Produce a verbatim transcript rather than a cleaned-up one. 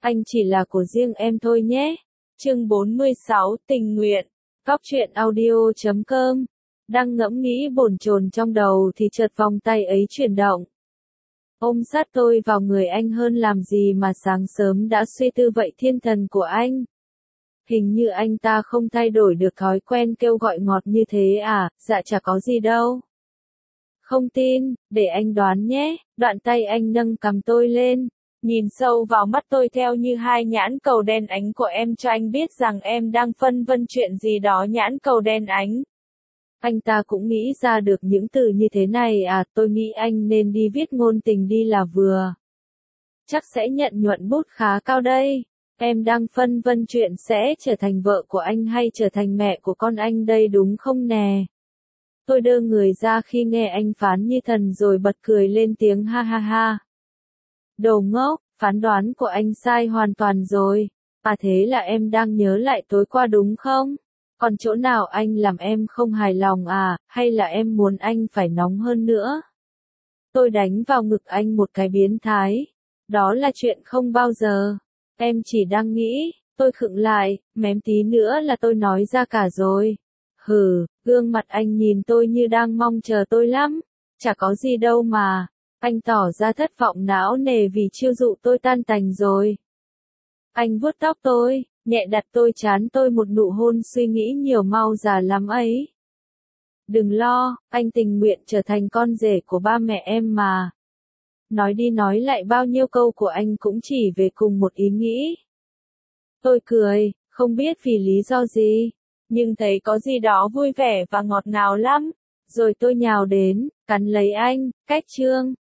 Anh chỉ là của riêng em thôi nhé. Chương bốn mươi sáu, tình nguyện. Cóc truyện audio chấm com. Đang ngẫm nghĩ bồn chồn trong đầu thì chợt vòng tay ấy chuyển động. Ôm sát tôi vào người anh hơn làm gì mà sáng sớm đã suy tư vậy thiên thần của anh. Hình như anh ta không thay đổi được thói quen kêu gọi ngọt như thế à, dạ chả có gì đâu. Không tin, để anh đoán nhé, đoạn tay anh nâng cằm tôi lên, nhìn sâu vào mắt tôi theo như hai nhãn cầu đen ánh của em cho anh biết rằng em đang phân vân chuyện gì đó nhãn cầu đen ánh. Anh ta cũng nghĩ ra được những từ như thế này à, tôi nghĩ anh nên đi viết ngôn tình đi là vừa. Chắc sẽ nhận nhuận bút khá cao đây. Em đang phân vân chuyện sẽ trở thành vợ của anh hay trở thành mẹ của con anh đây đúng không nè? Tôi đơ người ra khi nghe anh phán như thần rồi bật cười lên tiếng ha ha ha. Đồ ngốc, phán đoán của anh sai hoàn toàn rồi. À thế là em đang nhớ lại tối qua đúng không? Còn chỗ nào anh làm em không hài lòng à, hay là em muốn anh phải nóng hơn nữa? Tôi đánh vào ngực anh một cái biến thái. Đó là chuyện không bao giờ. Em chỉ đang nghĩ, tôi khựng lại, mém tí nữa là tôi nói ra cả rồi. Hừ, gương mặt anh nhìn tôi như đang mong chờ tôi lắm. Chả có gì đâu mà. Anh tỏ ra thất vọng não nề vì chiêu dụ tôi tan tành rồi. Anh vuốt tóc tôi, nhẹ đặt tôi chán tôi một nụ hôn suy nghĩ nhiều mau già lắm ấy. Đừng lo, anh tình nguyện trở thành con rể của ba mẹ em mà. Nói đi nói lại bao nhiêu câu của anh cũng chỉ về cùng một ý nghĩ. Tôi cười, không biết vì lý do gì, nhưng thấy có gì đó vui vẻ và ngọt ngào lắm. Rồi tôi nhào đến, cắn lấy anh, cách chương.